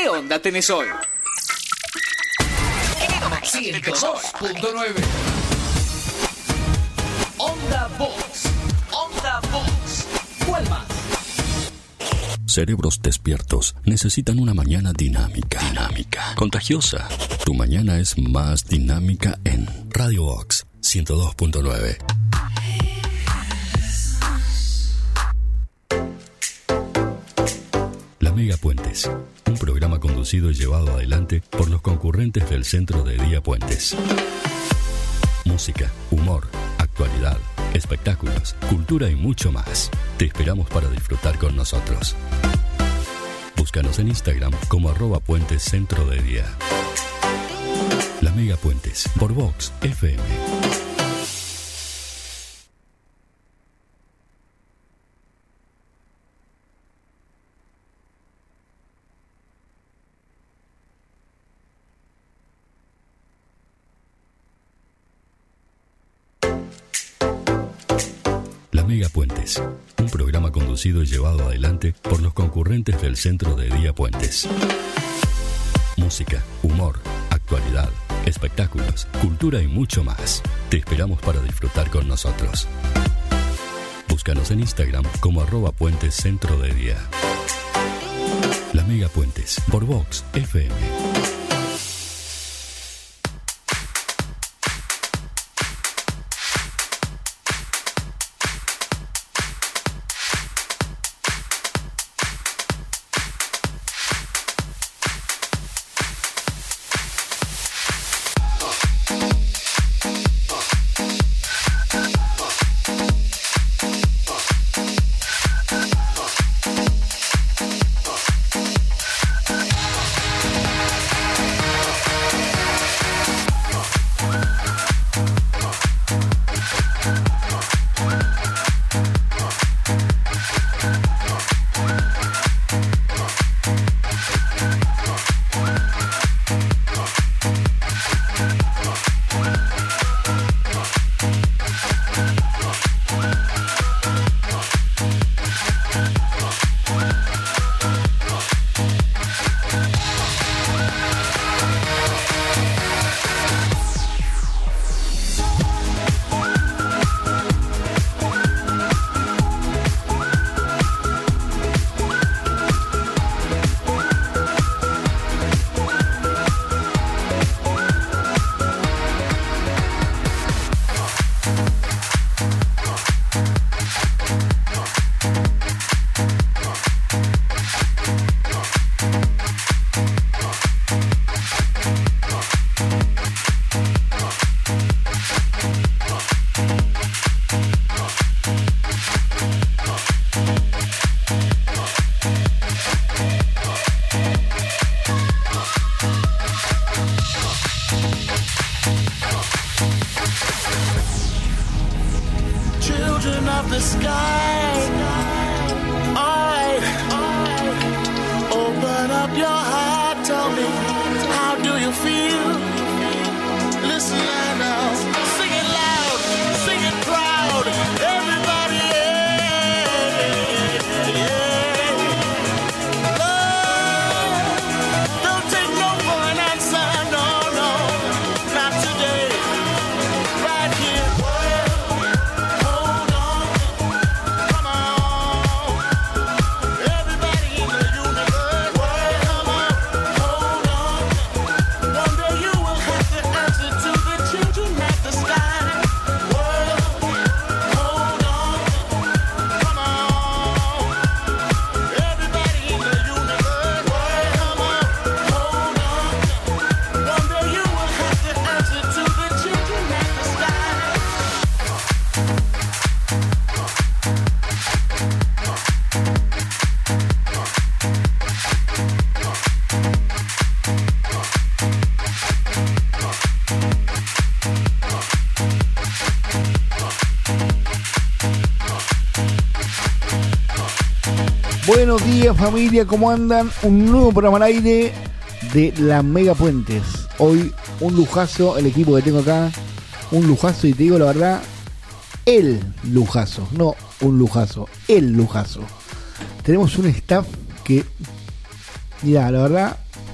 ¿Qué onda tenés hoy? 102.9 Onda Box. Onda Box. ¿Cuál más? Cerebros despiertos necesitan una mañana dinámica, contagiosa. Tu mañana es más dinámica en Radio Box 102.9. La Mega Puentes, un programa conducido y llevado adelante por los concurrentes del Centro de Día Puentes. Música, humor, actualidad, espectáculos, cultura y mucho más. Te esperamos para disfrutar con nosotros. Búscanos en Instagram como @Puentes Centro de Día. La Mega Puentes, por Vox FM. Mega Puentes, un programa conducido y llevado adelante por los concurrentes del Centro de Día Puentes. Música, humor, actualidad, espectáculos, cultura y mucho más. Te esperamos para disfrutar con nosotros. Búscanos en Instagram como @Puentes Centro de Día. La Mega Puentes, por Vox FM. Buenos días familia, ¿cómo andan? Un nuevo programa al aire de la Mega Puentes. Hoy un lujazo, el equipo que tengo acá, un lujazo, y te digo la verdad, el lujazo, no un lujazo, el lujazo. Tenemos un staff que, mira, la verdad,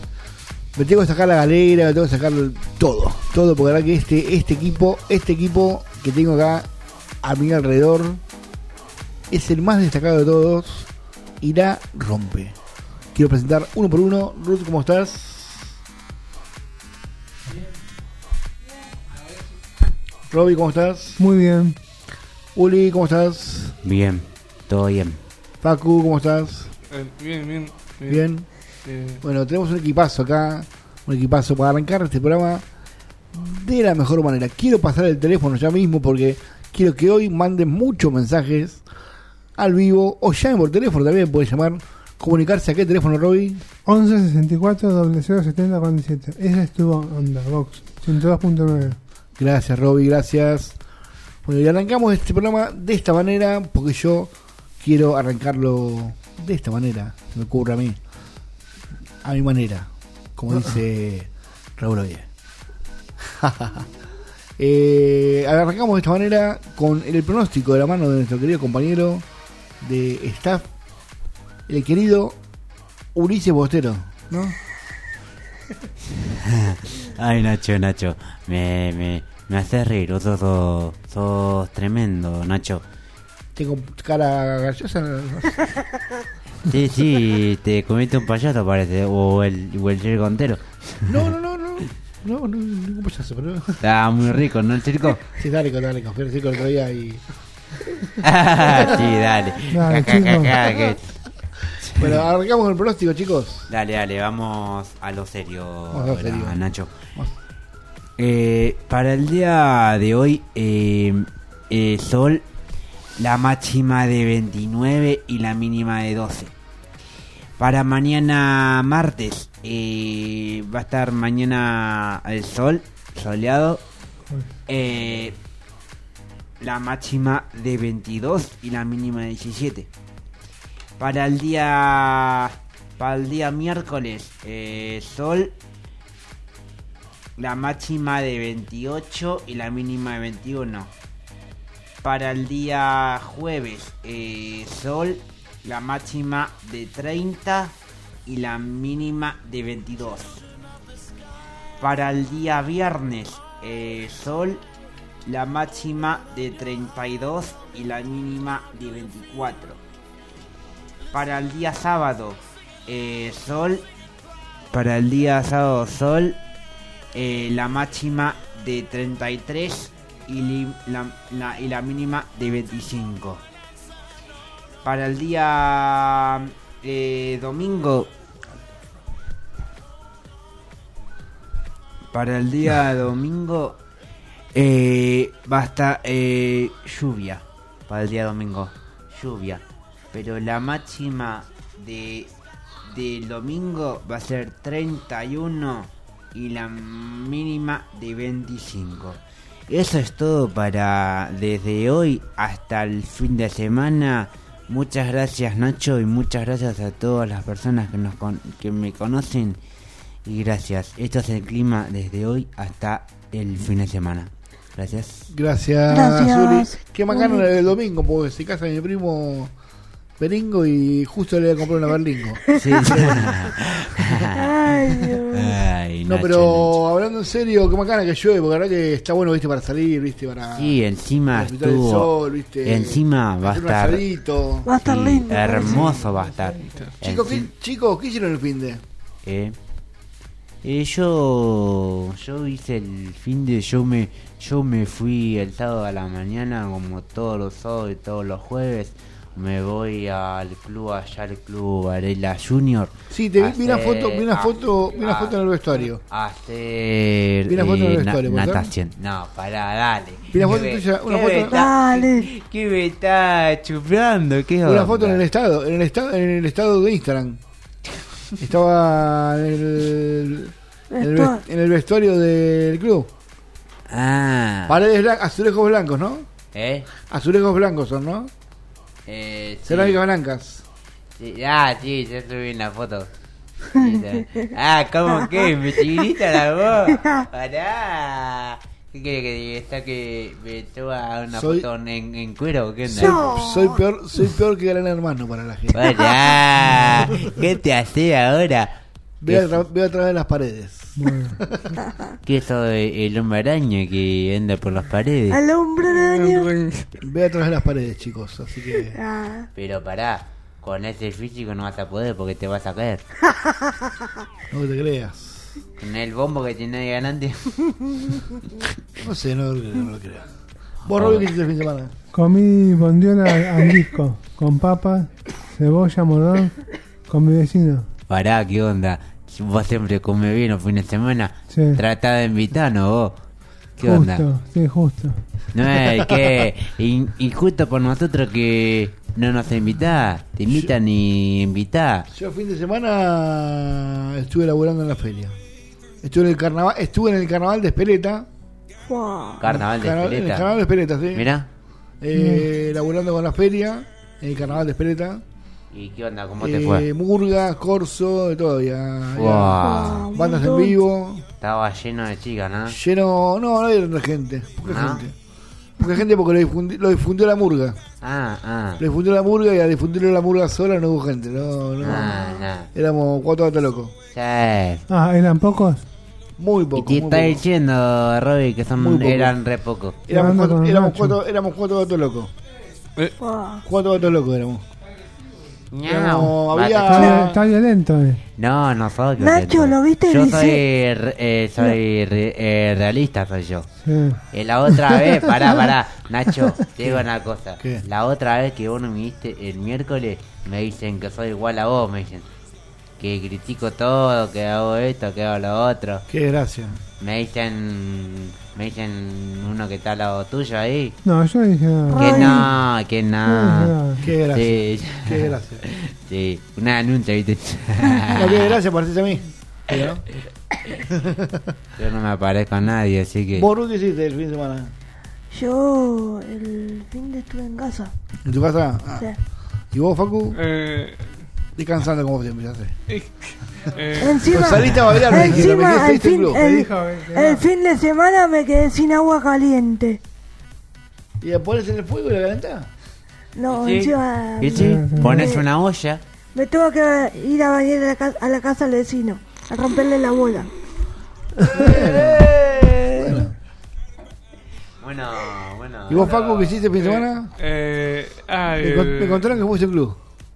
Me tengo que sacar la galera, me tengo que sacar todo, porque la verdad que este equipo que tengo acá a mi alrededor es el más destacado de todos y la rompe. Quiero presentar uno por uno. Ruth, ¿cómo estás? Robbie, ¿cómo estás? Muy bien. Uli, ¿cómo estás? Bien, todo bien. Facu, ¿cómo estás? Bien. Bien. Bueno, tenemos un equipazo acá, para arrancar este programa de la mejor manera. Quiero pasar el teléfono ya mismo porque quiero que hoy manden muchos mensajes al vivo o llamen por teléfono, también pueden llamar, comunicarse a qué teléfono, Robbie. 11 64 00 70 47. Esa es tu onda, Vox 102.9. Gracias, Robbie, gracias. Bueno, y arrancamos este programa de esta manera porque yo quiero arrancarlo de esta manera, se me ocurre a mi manera, como dice Raúl Oye. Arrancamos de esta manera con el pronóstico de la mano de nuestro querido compañero de staff, el querido Ulises Bostero, ¿no? Ay, Nacho, me haces reír, vos sos tremendo, Nacho. Tengo cara graciosa. Sí, te comiste un payaso parece, o el circo entero. No, ningún payaso, pero... Está muy rico, ¿no, el circo? Sí, dale, fui al circo el otro día y... Sí, dale. Dale, Bueno, arrancamos con el pronóstico, chicos. Dale, vamos a lo serio, Vamos a lo serio. ahora, Nacho. Para el día de hoy, sol, la máxima de 29 y la mínima de 12. Para mañana martes, va a estar mañana el sol, soleado, la máxima de 22 y la mínima de 17. Para el día miércoles, sol, la máxima de 28 y la mínima de 21. Para el día jueves, sol, la máxima de 30 y la mínima de 22. Para el día viernes, sol, la máxima de 32 y la mínima de 24. Para el día sábado, sol, la máxima de 33 y la mínima de 25. Para el día domingo, va a estar lluvia. Para el día domingo, lluvia. Pero la máxima del domingo va a ser 31 y la mínima de 25. Eso es todo para desde hoy hasta el fin de semana. Muchas gracias, Nacho, y muchas gracias a todas las personas que me conocen. Y gracias. Esto es el clima desde hoy hasta el fin de semana. Gracias. Gracias. Uli. Qué macana la del domingo, porque se casa mi primo Beringo y justo le voy a comprar una Berlingo. Sí. Ay, no, Nacho, pero Nacho. hablando en serio, qué macana que llueve, porque la verdad que está bueno, viste, para salir, viste, para... Sí, encima disfrutar del estuvo. sol, viste, Encima va a hacer un estar. asadito. Va a estar Sí, lindo. hermoso va a estar. Chicos, ¿qué hicieron el finde? Yo hice el fin de yo me fui el sábado a la mañana, como todos los sábados y todos los jueves. Me voy al club, allá al club Varela Junior. Sí, vi una foto en el vestuario. Hacer Vi una foto en el vestuario, ¿puede ser? natación. No, pará, dale. Vi una foto tuya, una foto. Dale. ¿Qué me está chupando? ¿Qué Una onda? foto en el estado de Instagram. Estaba en el vestuario del club. Paredes blancas, azulejos blancos, ¿no? Azulejos blancos son, ¿no? Sí. Cerámicas blancas. Sí, sí, ya subí una foto. ¿Cómo que? ¿Me chiquita la voz? Pará. ¿Qué quiere que diga? ¿Está que me toma una foto en cuero o qué onda? Soy peor que Gran Hermano para la gente. Pará. ¿Qué te hace ahora? Veo a través de las paredes. Bueno, ¿Qué es eso de el hombre araña que anda por las paredes? Al hombre araña. Veo a través de las paredes, chicos. Así que. Ah, Pero pará, con ese físico no vas a poder porque te vas a caer. No te creas. Con el bombo que tiene ahí adelante. No sé, no lo creo. ¿Vos, Robbie, qué hiciste el fin de semana? comí bondiola al disco, con papas, cebolla, morrón, con mi vecino. Pará, ¿qué onda? Si vos siempre comes bien los fines de semana, Sí. tratá de invitarnos vos. ¿Qué Justo, onda? sí, justo. No es que injusto por nosotros que no nos invitás. Te invitan y invitás. Yo el fin de semana estuve laburando en la feria. Estuve en el carnaval de Espeleta. wow. Carnaval de En el Espeleta. carnaval de Espeleta, sí. Mirá. Laburando con la feria, en el carnaval de Espeleta. ¿Y qué onda? ¿Cómo te fue? Murga, corso, de todo. Ya, Wow. bandas en vivo. Estaba lleno de chicas, ¿no? Lleno. No había tanta gente. Poca ¿No? gente. Poca gente porque lo difundió la Murga. Ah. Lo difundió la Murga y al difundirlo la Murga sola no hubo gente. No. No. Éramos 4 gatos locos. Sí. Ah, ¿eran pocos? Muy Y poco. te muy está poco. diciendo, Robbie, que Muy poco. eran re pocos. Éramos Hablando con Nacho. éramos 4 gatos locos. Wow. 4 gatos locos éramos. Ñau. había- Basta. Está violento, No, no soy Nacho, violento. ¿lo viste? Yo Dice- soy realista, soy yo. sí. La otra vez, pará, Nacho, te digo una cosa. ¿Qué? La otra vez que vos no me viste el miércoles, me dicen que soy igual a vos, me dicen. Que critico todo, que hago esto, que hago lo otro. Qué desgracia. Me dicen uno que está al lado tuyo ahí. No, yo dije nada. Que no. No. Qué desgracia. Sí, Qué desgracia. sí, una denuncia, viste. No, qué desgracia pareces a mí. Pero, Yo no me aparezco a nadie, así que. ¿Vos, Ru, qué hiciste el fin de semana? Yo el fin de estuve en casa. ¿En tu casa? Ah. Sí. ¿Y vos, Facu? Eh, Descansando como siempre, ya sé. Encima, Pues saliste a bailar, me dijeron, me encima dijiste el club. Me dijo que el fin de semana me quedé sin agua caliente. ¿Y la pones en el fuego y la calentás? No, Sí. encima ¿Y sí? Pones una olla. me tuve que ir a bañar a la casa del vecino, a romperle la bola. Bueno. ¿Y vos, Facu, qué hiciste el fin de semana? Me contaron que fuiste al club.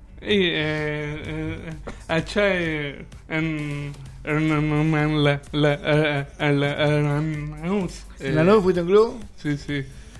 Allá en la ¿En la noche fuiste al club? Sí, sí.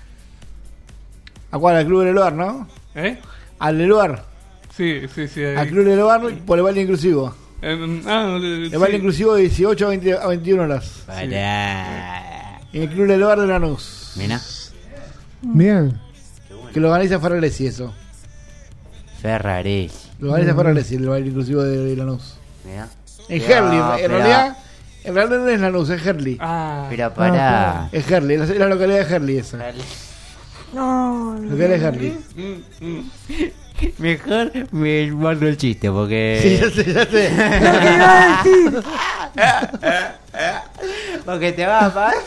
¿A cuál? Al club del Eloar, ¿no? ¿Eh? Al Eloar. Sí, ahí. Al club del Eloar por el baile inclusivo. El baile inclusivo de 18 a 21 horas. Pará. En el club del Eloar de Lanús. Mira. Bien. Que lo organiza Ferraresi, eso. Ferrari. Lo organiza Ferraresi, el baile inclusivo de Lanús. Mira. En No, Herli, en pero- realidad no es Lanús, es Herli. Pero pará. Es Herli, es la localidad de Herli esa. No, Localidad de Herli. Mejor me guardo el chiste porque. Sí, ya sé. lo que iba a decir. Porque te vas a pagar.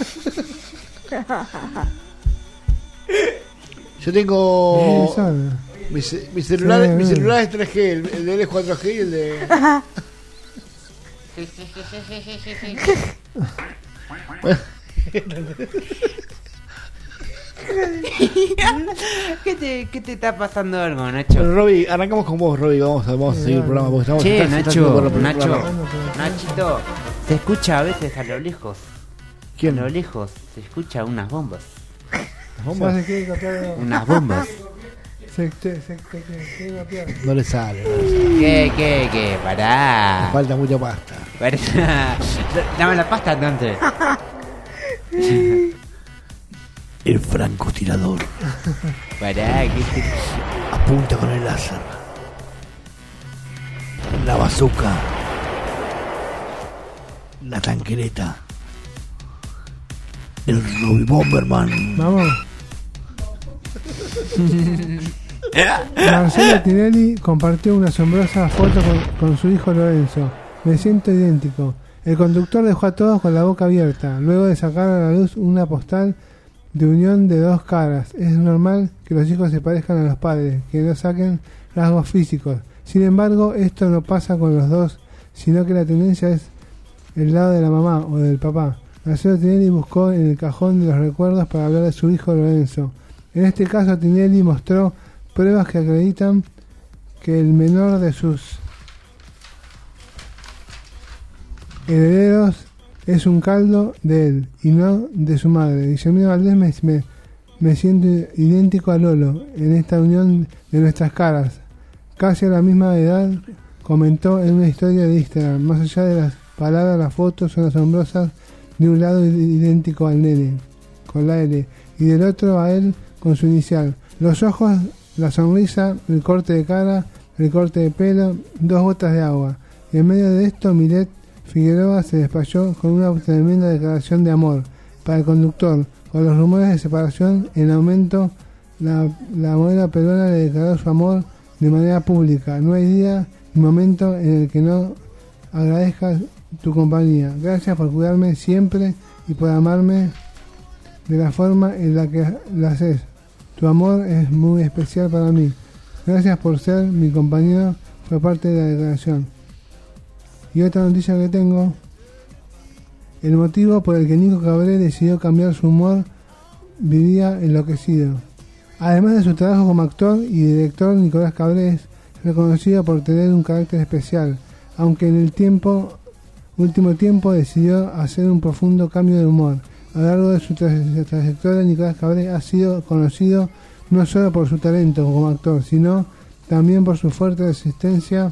Yo tengo Sí, sabe. mi celular Sí. mi celular es 3G, el de él es 4G y el de ¿Qué te está pasando algo, Nacho? Bueno, Robbie, arrancamos con vos, Robbie, vamos a seguir el programa porque estamos Che, está haciendo por el Nacho, programa. Nachito, se escucha a veces a lo lejos. ¿Quién? A lo lejos se escucha unas bombas. ¿Bombas? Ya se quiere copiar. Unas bombas. Se quiere copiar. No le sale, ¿Qué? Pará. falta mucha pasta. Pará. Dame la pasta entonces. El francotirador Pará, apunta con el láser. La bazooka. La tanquereta. El Robbie Bomberman. Vamos. Marcelo Tinelli compartió una asombrosa foto con su hijo Lorenzo. Me siento idéntico. El conductor dejó a todos con la boca abierta, luego de sacar a la luz una postal de unión de dos caras. Es normal que los hijos se parezcan a los padres, que no saquen rasgos físicos. Sin embargo, esto no pasa con los dos sino que la tendencia es el lado de la mamá o del papá. Marcelo Tinelli buscó en el cajón de los recuerdos para hablar de su hijo Lorenzo. En este caso, Tinelli mostró pruebas que acreditan que el menor de sus herederos es un caldo de él y no de su madre. Guillermina Valdés me siento idéntico a Lolo en esta unión de nuestras caras. Casi a la misma edad, comentó en una historia de Instagram. Más allá de las palabras, las fotos son asombrosas. De un lado idéntico al nene, con la L, y del otro a él con su inicial. Los ojos, la sonrisa, el corte de cara, el corte de pelo, 2 gotas de agua. Y en medio de esto, Milet Figueroa se despachó con una tremenda declaración de amor para el conductor. Con los rumores de separación en aumento, la modelo peruana le declaró su amor de manera pública. No hay día ni momento en el que no agradezcas tu compañía. Gracias por cuidarme siempre y por amarme de la forma en la que lo haces. Tu amor es muy especial para mí. Gracias por ser mi compañero, fue parte de la declaración. Y otra noticia que tengo: el motivo por el que Nico Cabré decidió cambiar su humor, vivía enloquecido. Además de su trabajo como actor y director, Nicolás Cabré es reconocido por tener un carácter especial, aunque en el último tiempo decidió hacer un profundo cambio de humor. A lo largo de su trayectoria, Nicolás Cabré ha sido conocido no solo por su talento como actor, sino también por su fuerte resistencia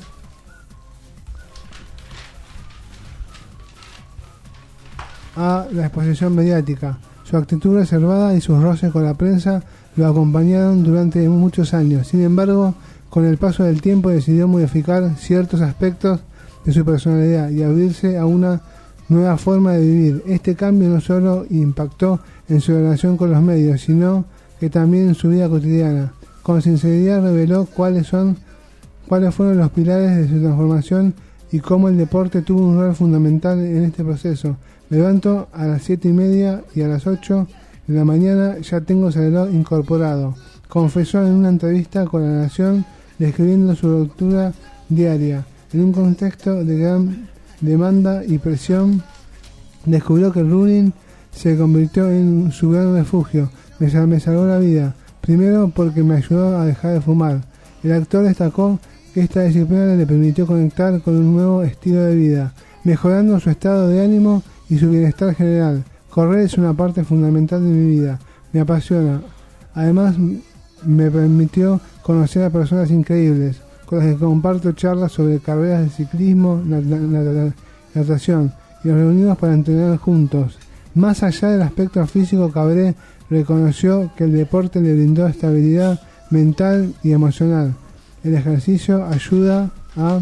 a la exposición mediática. Su actitud reservada y sus roces con la prensa lo acompañaron durante muchos años. Sin embargo, con el paso del tiempo decidió modificar ciertos aspectos de su personalidad y abrirse a una nueva forma de vivir. Este cambio no solo impactó en su relación con los medios, sino que también en su vida cotidiana. Con sinceridad reveló cuáles fueron los pilares de su transformación y cómo el deporte tuvo un rol fundamental en este proceso. Me levanto a las 7:30 y a las 8 de la mañana ya tengo ese reloj incorporado, confesó en una entrevista con La Nación, describiendo su ruptura diaria. En un contexto de gran demanda y presión, descubrió que el running se convirtió en su gran refugio. Me salvó la vida, primero porque me ayudó a dejar de fumar. El actor destacó que esta disciplina le permitió conectar con un nuevo estilo de vida, mejorando su estado de ánimo y su bienestar general. Correr es una parte fundamental de mi vida, me apasiona. Además, me permitió conocer a personas increíbles, con las que comparto charlas sobre carreras de ciclismo, natación, y nos reunimos para entrenar juntos. Más allá del aspecto físico, Cabré reconoció que el deporte le brindó estabilidad mental y emocional. El ejercicio ayuda a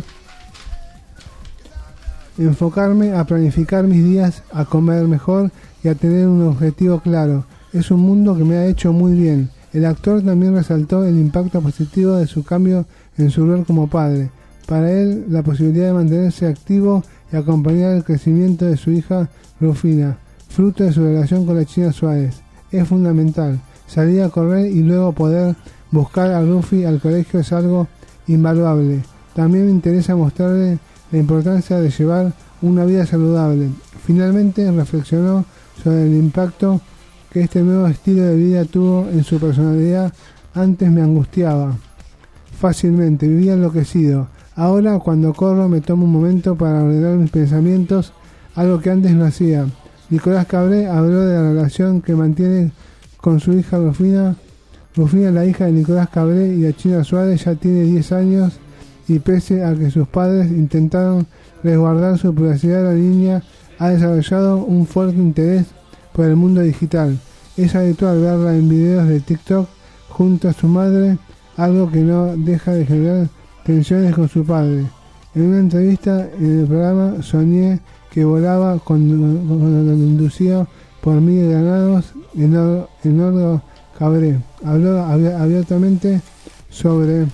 enfocarme, a planificar mis días, a comer mejor y a tener un objetivo claro. Es un mundo que me ha hecho muy bien. El actor también resaltó el impacto positivo de su cambio en su rol como padre. Para él, la posibilidad de mantenerse activo y acompañar el crecimiento de su hija Rufina, fruto de su relación con la China Suárez, es fundamental. Salir a correr y luego poder buscar a Rufi al colegio es algo invaluable. También me interesa mostrarle la importancia de llevar una vida saludable. Finalmente reflexionó sobre el impacto que este nuevo estilo de vida tuvo en su personalidad. Antes me angustiaba fácilmente, vivía enloquecido. Ahora cuando corro me tomo un momento para ordenar mis pensamientos, algo que antes no hacía. Nicolás Cabré habló de la relación que mantiene con su hija Rufina. Rufina, la hija de Nicolás Cabré y de China Suárez, ya tiene 10 años y pese a que sus padres intentaron resguardar su privacidad, la niña ha desarrollado un fuerte interés por el mundo digital. Es habitual verla en videos de TikTok junto a su madre, algo que no deja de generar tensiones con su padre. En una entrevista en el programa Soñé que volaba, conducido por Miguel Granados, Enordo Cabré habló abiertamente sobre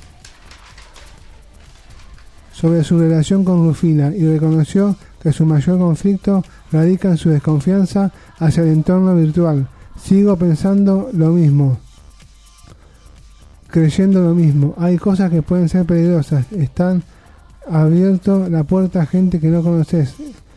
su relación con Rufina y reconoció que su mayor conflicto radica en su desconfianza hacia el entorno virtual. Sigo pensando lo mismo, creyendo lo mismo. Hay cosas que pueden ser peligrosas, están abierto la puerta a gente que no conoces,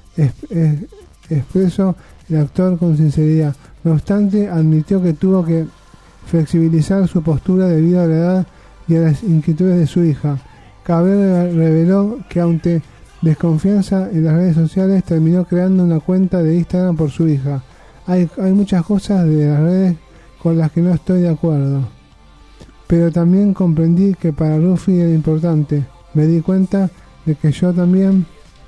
expresó el actor con sinceridad. No obstante, admitió que tuvo que flexibilizar su postura debido a la edad y a las inquietudes de su hija. Cabrera reveló que ante desconfianza en las redes sociales terminó creando una cuenta de Instagram por su hija. Hay muchas cosas de las redes con las que no estoy de acuerdo, pero también comprendí que para Rufi era importante. Me di cuenta de que yo también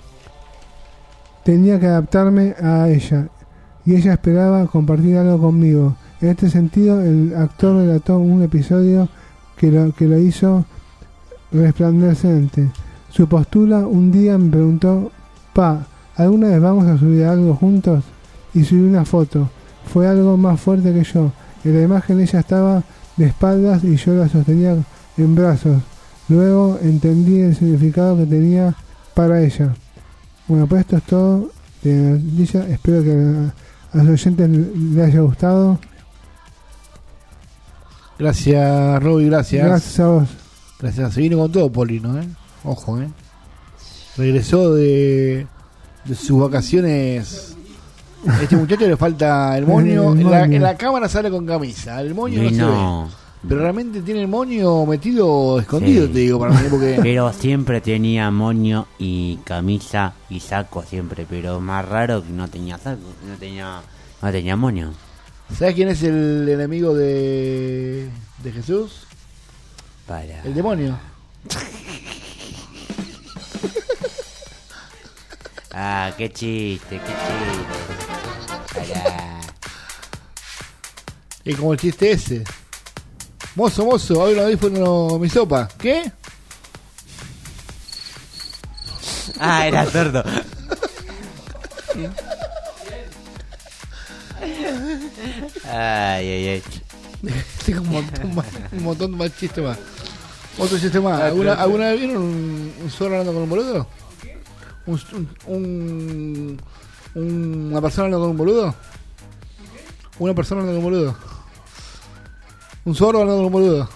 tenía que adaptarme a ella y ella esperaba compartir algo conmigo. En este sentido, el actor relató un episodio que lo hizo resplandeciente. Su postura: un día me preguntó, pa, ¿alguna vez vamos a subir algo juntos? Y subí una foto. Fue algo más fuerte que yo. En la imagen ella estaba de espaldas y yo la sostenía en brazos. Luego entendí el significado que tenía para ella. Bueno, pues esto es todo de la noticia. Espero que a los oyentes les haya gustado. Gracias, Roby, gracias. Gracias a vos. Gracias. Se vino con todo Polino, Ojo, Regresó de sus vacaciones. A este muchacho le falta el moño. En la cámara sale con camisa. El moño no se ve. Pero realmente tiene el moño metido escondido, sí. Te digo, para mí, porque... Pero siempre tenía moño y camisa y saco siempre. Pero más raro que no tenía saco. No tenía moño. ¿Sabes quién es el enemigo de Jesús? El demonio. Ah, qué chiste. Pará. Es como el chiste ese. Mozo, hoy un audífono mi sopa. ¿Qué? Ah, era sordo. Ay. Tengo un montón más chistes más. Otro chiste más. ¿Alguna vez vieron un zorro hablando con un boludo? ¿Una persona hablando con un boludo? Una persona hablando con un boludo. Un zorro hablando con un boludo.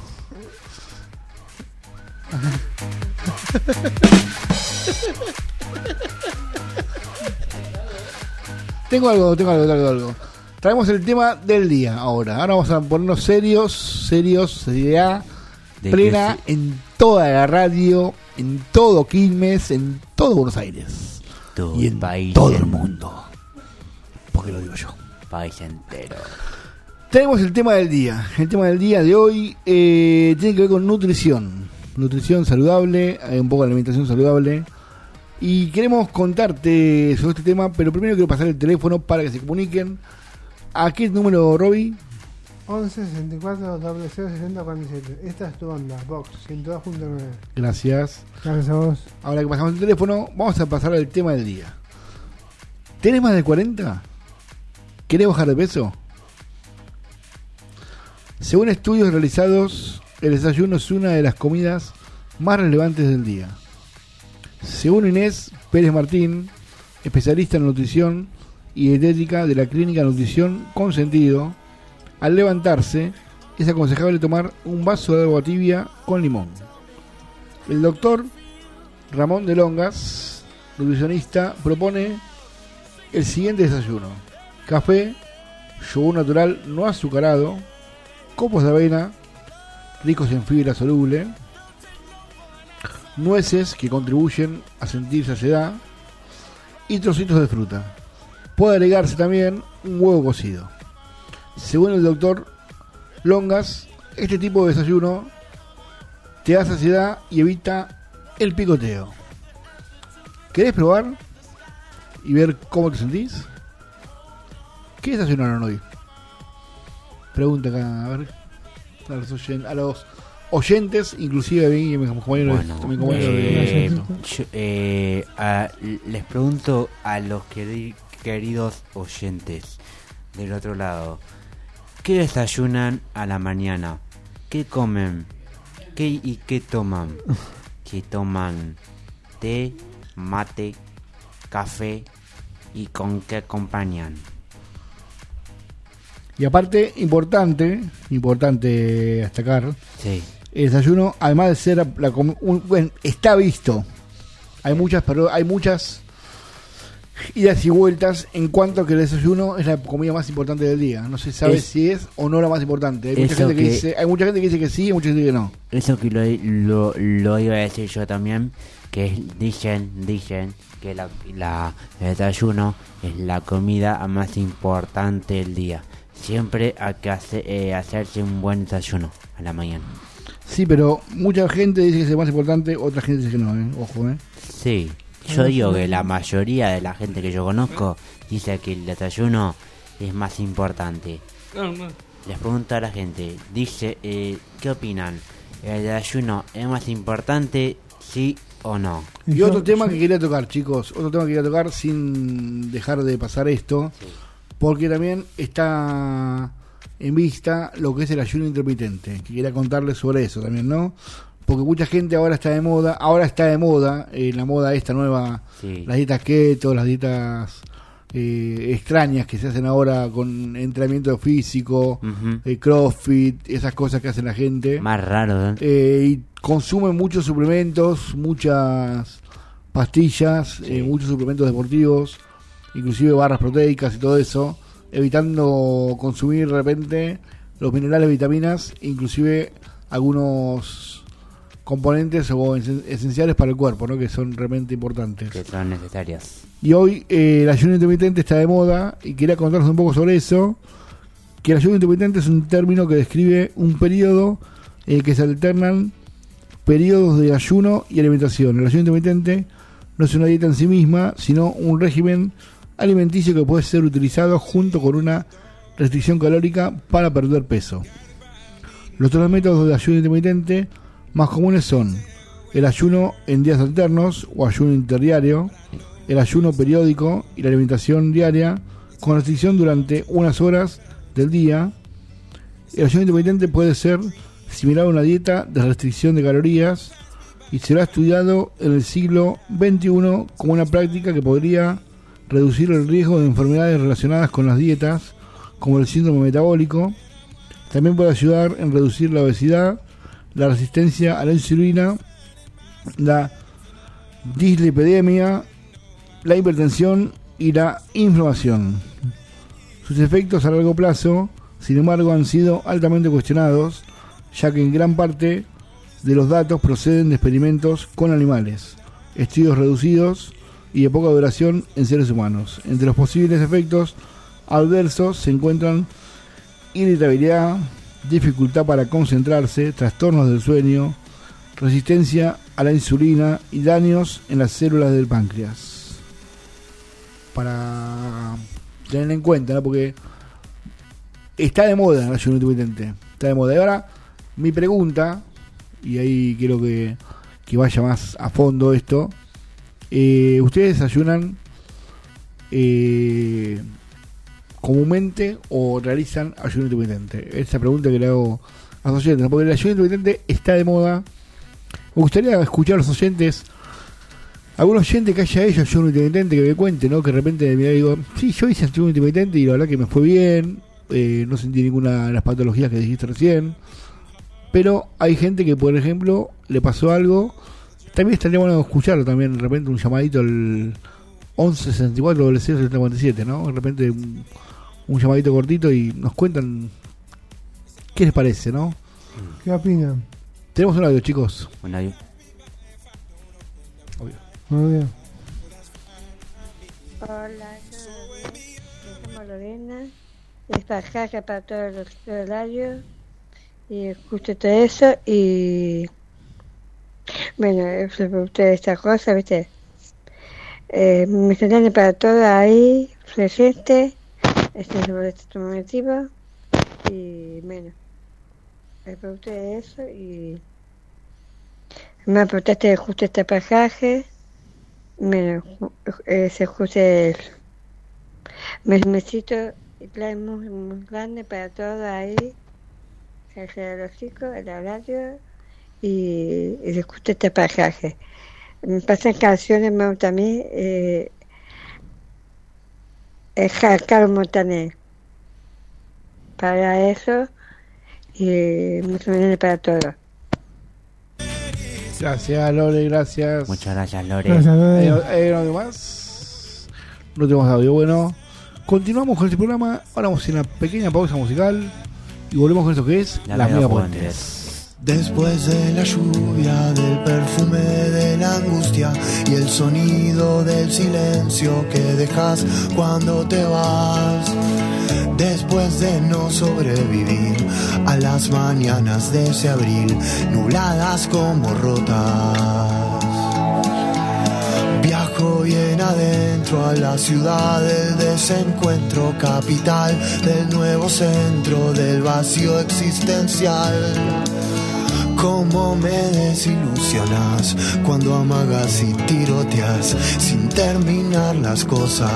Tengo algo. Traemos el tema del día ahora. Ahora vamos a ponernos seriedad plena en toda la radio, en todo Quilmes, en todo Buenos Aires todo y en país, todo el mundo. Porque lo digo yo. País entero. Tenemos el tema del día. El tema del día de hoy tiene que ver con nutrición. Nutrición saludable, un poco de alimentación saludable. Y queremos contarte sobre este tema, pero primero quiero pasar el teléfono para que se comuniquen. ¿A qué número, Roby? 11 64 00 60 47. Esta es tu onda, Box 102.9. Gracias. Gracias a vos. Ahora que pasamos el teléfono, vamos a pasar al tema del día. ¿Tenés más de 40? ¿Querés bajar de peso? Según estudios realizados, el desayuno es una de las comidas más relevantes del día. Según Inés Pérez Martín, especialista en nutrición y dietética de la Clínica Nutrición con Sentido, al levantarse es aconsejable tomar un vaso de agua tibia con limón. El doctor Ramón de Longas, nutricionista, propone el siguiente desayuno: café, yogur natural no azucarado, copos de avena ricos en fibra soluble, nueces que contribuyen a sentir saciedad y trocitos de fruta. Puede agregarse también un huevo cocido. Según el doctor Longas, este tipo de desayuno te da saciedad y evita el picoteo. ¿Querés probar y ver cómo te sentís? ¿Qué desayunaron hoy? Pregunta acá, a ver, a los oyentes, inclusive a mí y a mis compañeros. Les pregunto a los queridos oyentes del otro lado, ¿qué desayunan a la mañana? ¿Qué comen? ¿Qué toman? ¿Qué toman? ¿Té, mate, café? ¿Y con qué acompañan? Y aparte, importante destacar, sí, el desayuno, además de ser está visto hay muchas idas y vueltas en cuanto a que el desayuno es la comida más importante del día. No se sabe si es o no la más importante. Hay mucha gente que dice que sí y mucha gente que no. Eso que lo iba a decir yo también, que dicen que el desayuno es la comida más importante del día. Siempre hay que hacerse un buen desayuno a la mañana. Sí, pero mucha gente dice que es el más importante, otra gente dice que no, ojo, Sí, yo digo que la mayoría de la gente que yo conozco dice que el desayuno es más importante. No. Les pregunto a la gente, dice, ¿qué opinan? ¿El desayuno es más importante, sí o no? Y otro tema que quería tocar, chicos, sin dejar de pasar esto, sí, porque también está en vista lo que es el ayuno intermitente, que quería contarles sobre eso también, ¿no? Porque mucha gente ahora está de moda, la moda esta nueva, sí, las dietas keto, las dietas extrañas que se hacen ahora con entrenamiento físico, crossfit, esas cosas que hace la gente. Más raro, y consumen muchos suplementos, muchas pastillas, sí, muchos suplementos deportivos, inclusive barras proteicas y todo eso, evitando consumir de repente los minerales, vitaminas, inclusive algunos componentes o esenciales para el cuerpo, ¿no? Que son realmente importantes. Que son necesarias. Y hoy el ayuno intermitente está de moda y quería contarles un poco sobre eso, que el ayuno intermitente es un término que describe un periodo en el que se alternan periodos de ayuno y alimentación. El ayuno intermitente no es una dieta en sí misma, sino un régimen alimenticio que puede ser utilizado junto con una restricción calórica para perder peso. Los otros métodos de ayuno intermitente más comunes son el ayuno en días alternos o ayuno interdiario, el ayuno periódico y la alimentación diaria con restricción durante unas horas del día. El ayuno intermitente puede ser similar a una dieta de restricción de calorías y será estudiado en el siglo XXI como una práctica que podría reducir el riesgo de enfermedades relacionadas con las dietas, como el síndrome metabólico. También puede ayudar en reducir la obesidad, la resistencia a la insulina, la dislipidemia, la hipertensión y la inflamación. Sus efectos a largo plazo, sin embargo, han sido altamente cuestionados, ya que en gran parte de los datos proceden de experimentos con animales, estudios reducidos y de poca duración en seres humanos. Entre los posibles efectos adversos se encuentran irritabilidad, dificultad para concentrarse, trastornos del sueño, resistencia a la insulina y daños en las células del páncreas. Para tener en cuenta, ¿no? Porque está de moda el ayuno intermitente, está de moda. Y ahora mi pregunta, y ahí quiero que vaya más a fondo esto, ¿ustedes ayunan comúnmente o realizan ayuno intermitente? Esa pregunta que le hago a los oyentes, ¿no? Porque el ayuno intermitente está de moda. Me gustaría escuchar a los oyentes, algún oyente que haya hecho ayuno intermitente, que me cuente, ¿no? Que de repente me digo, sí, yo hice ayuno intermitente y la verdad que me fue bien, no sentí ninguna de las patologías que dijiste recién. Pero hay gente que, por ejemplo, le pasó algo. También estaría bueno escucharlo también, de repente un llamadito al 1164 0057, ¿no? De repente un llamadito cortito y nos cuentan qué les parece, ¿no? ¿Qué opinan? Tenemos un audio, chicos. Un audio. Muy bien. Hola, me llamo Lorena. Es pajaja para todos los horarios. Y escucho todo eso y bueno, sobre ustedes esta cosa, ¿viste? Me entienden para todo ahí, presente, sobre este motivo y bueno, les pregunté eso y me preguntaste justo este pasaje, bueno, se ajuste me cito y plan muy grande para todo ahí. El chicos, el horario y escuché este pasaje. Me pasan canciones más también, Carlos Montaner. Para eso y mucho bien para todo. Gracias, Lore, gracias. Muchas gracias, Lore. Gracias, Lore. ¿Hay algo más? No tenemos audio. Bueno, continuamos con este programa. Ahora vamos a hacer una pequeña pausa musical y volvemos con esto que es Las Megapuentes. Después de la lluvia, del perfume de la angustia y el sonido del silencio que dejas cuando te vas. Después de no sobrevivir a las mañanas de ese abril, nubladas como rotas. Viajo bien adentro a la ciudad del desencuentro, capital del nuevo centro del vacío existencial. Cómo me desilusionas cuando amagas y tiroteas sin terminar las cosas.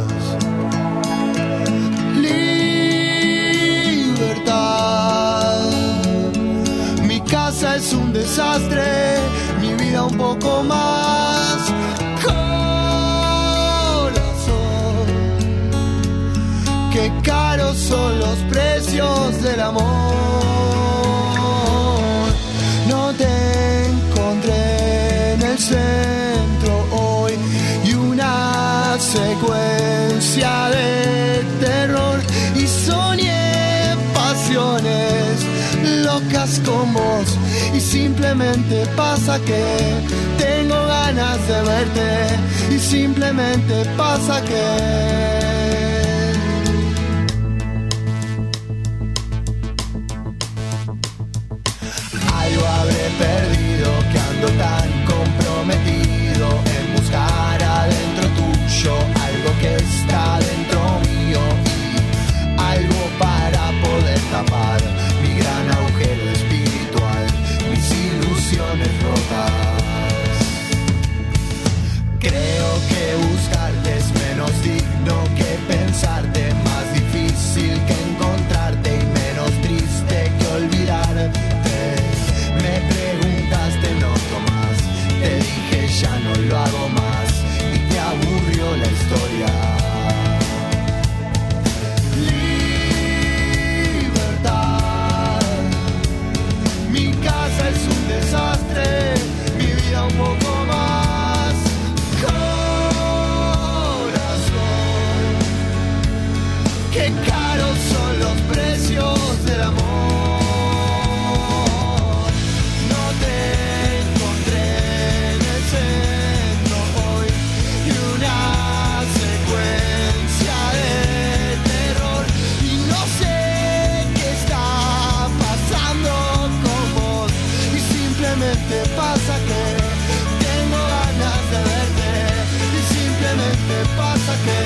Libertad. Mi casa es un desastre, mi vida un poco más. Corazón, qué caros son los precios del amor. No te encontré en el centro hoy y una secuencia de terror y soñé pasiones locas con vos y simplemente pasa que tengo ganas de verte y simplemente pasa que perdido, que ando tan comprometido en buscar adentro tuyo algo que está dentro mío y algo para poder tapar mi gran agujero espiritual, mis ilusiones rotas. Creo que buscarte es menos digno que pensarte, más difícil que encontrarte y menos triste que olvidarte. Me preguntaste, no tomás, te dije ya no lo hago más y te aburrió la historia. Libertad, mi casa es un desastre, mi vida un poco más. Corazón, qué caros son los precios del amor. Pasa que tengo ganas de verte y simplemente pasa que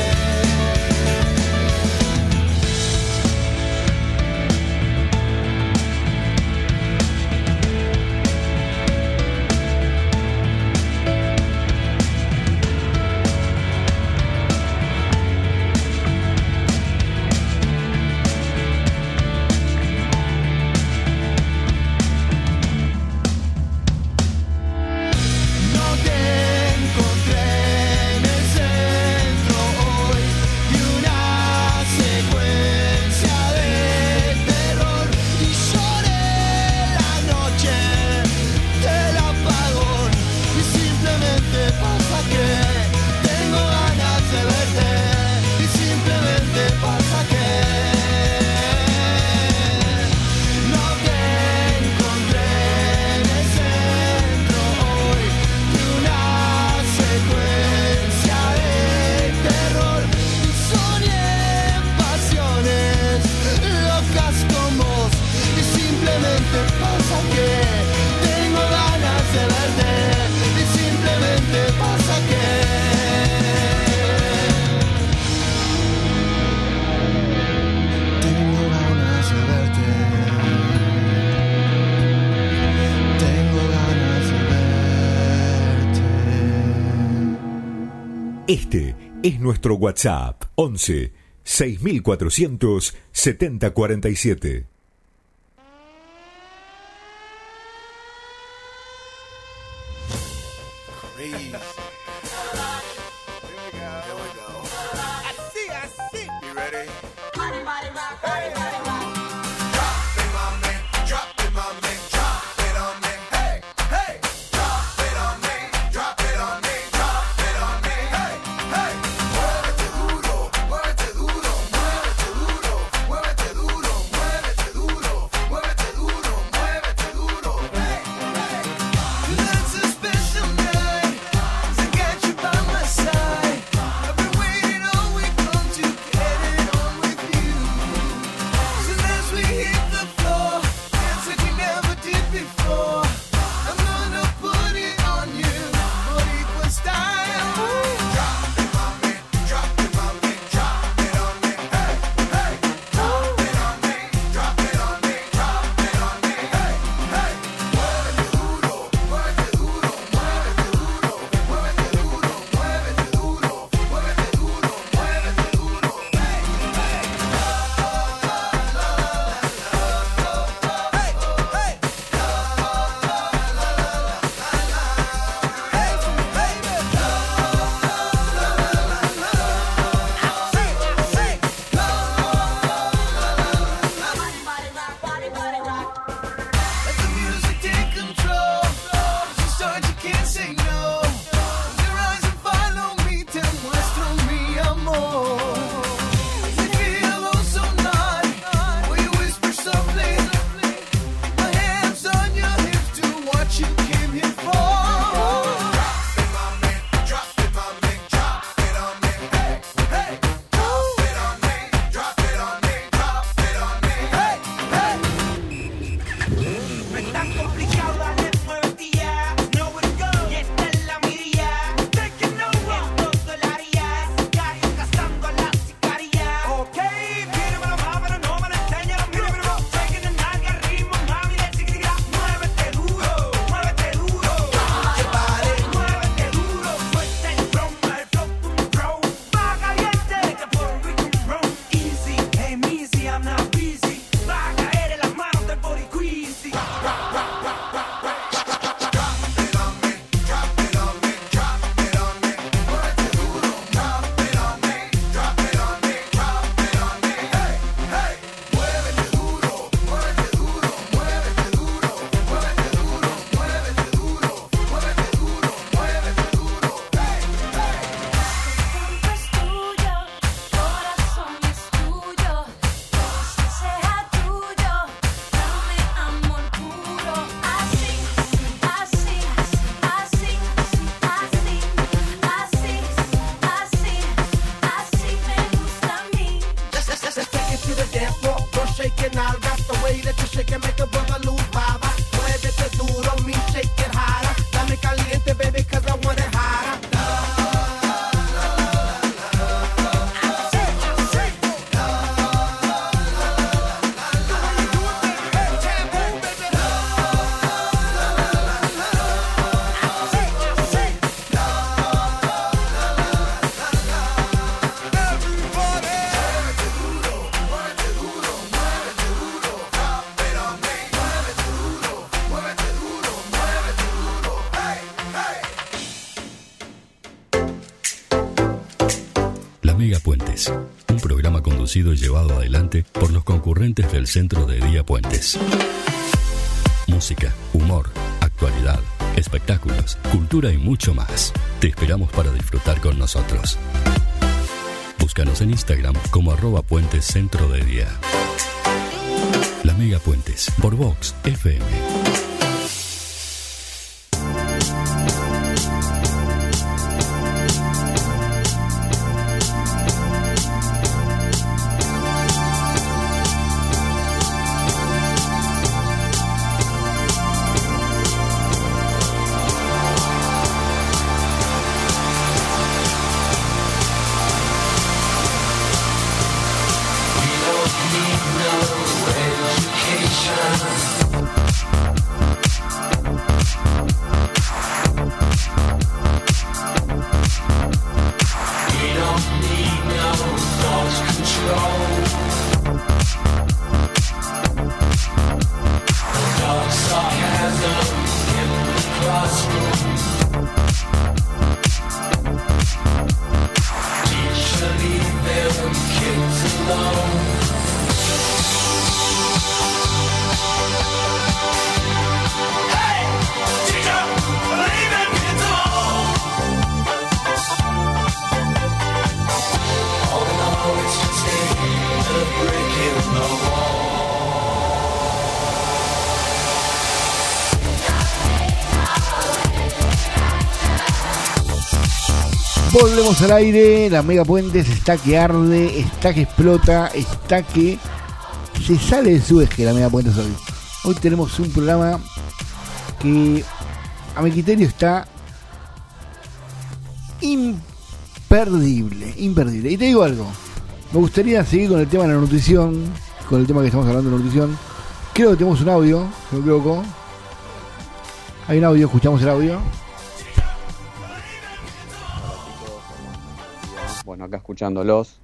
Este es nuestro WhatsApp 11 6400 7047. drop it, my man, drop it on me, hey, hey, drop La Mega Puentes, un programa conducido y llevado adelante por los concurrentes del Centro de Día Puentes. Música, humor, actualidad, espectáculos, cultura y mucho más. Te esperamos para disfrutar con nosotros. Búscanos en Instagram como @Puentes Centro de Día. La Mega Puentes, por Vox FM. Volvemos al aire, la Mega Puentes está que arde, está que explota, está que se sale de su eje la Mega Puentes hoy. Hoy tenemos un programa que a mi criterio está imperdible. Y te digo algo, me gustaría seguir con el tema de la nutrición, con el tema que estamos hablando de nutrición. Creo que tenemos un audio, si no me equivoco. Hay un audio, escuchamos el audio. Bueno, acá escuchándolos.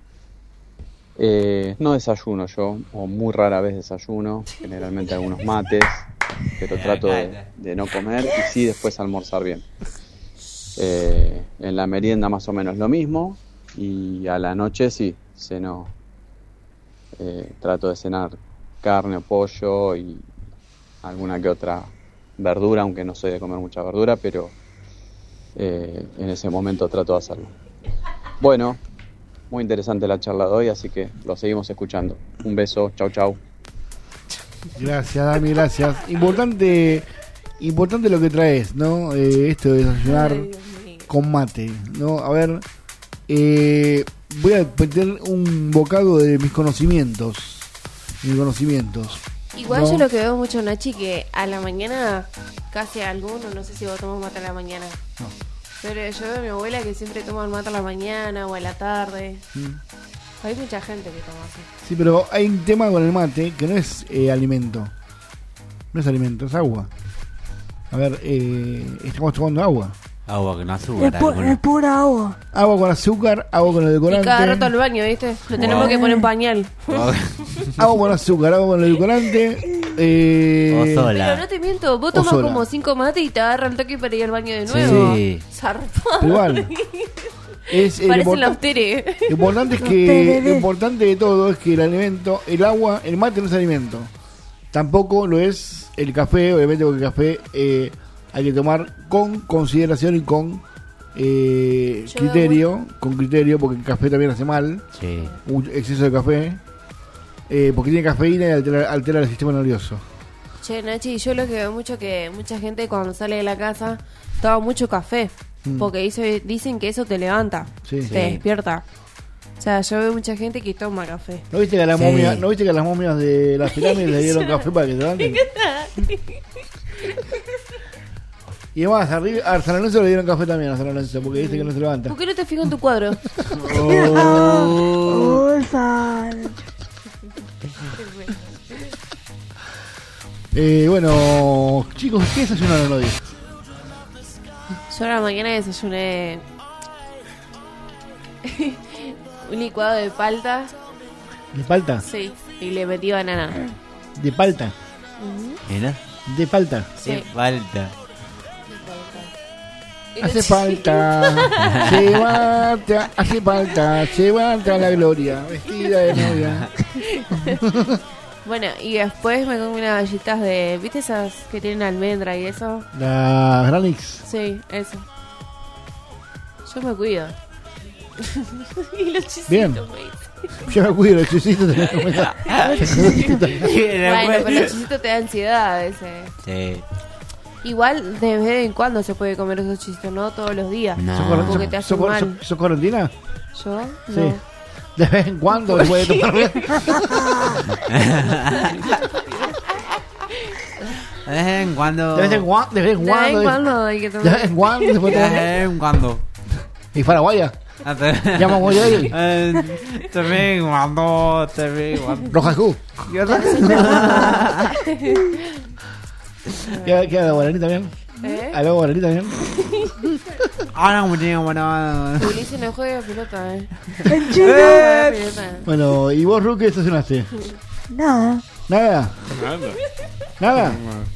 No desayuno yo, o muy rara vez desayuno, generalmente algunos mates, pero trato de no comer y sí después almorzar bien. En la merienda más o menos lo mismo y a la noche sí, ceno, trato de cenar carne o pollo y alguna que otra verdura, aunque no soy de comer mucha verdura, pero en ese momento trato de hacerlo. Bueno, muy interesante la charla de hoy, así que lo seguimos escuchando. Un beso, chau chau. Gracias, Dami, gracias. Importante lo que traes, ¿no? Esto de desayunar con mate, ¿no? A ver, voy a meter un bocado de mis conocimientos. Igual ¿no? yo lo que veo mucho, Nachi, que a la mañana, casi alguno, no sé si vos tomás mate a la mañana. No. Pero yo veo a mi abuela que siempre toma el mate a la mañana o a la tarde. Hay mucha gente que toma así. Sí, pero hay un tema con el mate que no es alimento. No es alimento, es agua. A ver, estamos tomando agua. Agua con azúcar. Es pura agua. Agua con azúcar, agua con edulcorante. Y cada rato al baño, ¿viste? Lo tenemos que poner en pañal. Agua con azúcar, agua con edulcorante. Pero no te miento, vos tomás sola. como 5 mates y te agarra el toque para ir al baño de nuevo. Sí. Zarpado. Igual. Parecen la Ustere. Lo importante es que lo importante de todo es que el alimento, el agua, el mate no es alimento. Tampoco lo es el café, obviamente, porque el café hay que tomar con consideración y con criterio, porque el café también hace mal. Sí. Un exceso de café, porque tiene cafeína y altera el sistema nervioso. Che, Nachi, yo lo que veo mucho que mucha gente cuando sale de la casa toma mucho café, porque dicen que eso te levanta, Sí. te despierta. O sea, yo veo mucha gente que toma café. ¿No viste que a las momias de las pirámides le dieron café para que se levanten? Y además, a San Lorenzo le dieron café también a San Lorenzo, porque dice que no se levanta. ¿Por qué no te fijas en tu cuadro? Bueno, chicos, ¿qué desayunaron hoy? Yo a la mañana desayuné un licuado de palta. ¿De palta? Sí, y le metí banana. ¿De palta? ¿Era? ¿De palta? Sí. Qué falta. Hace falta llevarte, hace falta llevarte a la gloria, vestida de novia. Bueno, y después me como unas galletas de... ¿Viste esas que tienen almendra y eso? La Granix. Sí, eso. Yo me cuido. Y los chisitos, Bien. Yo me cuido, los chisitos. Bueno, pero los chisitos te da ansiedad a veces. Sí. Igual de vez en cuando se puede comer esos chisitos, no todos los días. No. Porque te hace mal. ¿Sos cuarentina? ¿Yo? Sí. No. De vez en cuando se puede tomar bien. De vez en cuando. De vez en cuando. De vez en cuando hay que tomar. De vez en cuando se puede De tomar vez bien. en cuando. Y paraguaya. Llama a Guayay. Te vez en cuando. Te vez en cuando. Roja Ju. ¿Queda de guaraní también? ¿Algo guaraní también? Ahora como tiene bueno. Ulises no juega pelota, Bueno, ¿y vos, Ru, qué estacionaste? Nada. ¿Nada? ¿Nada?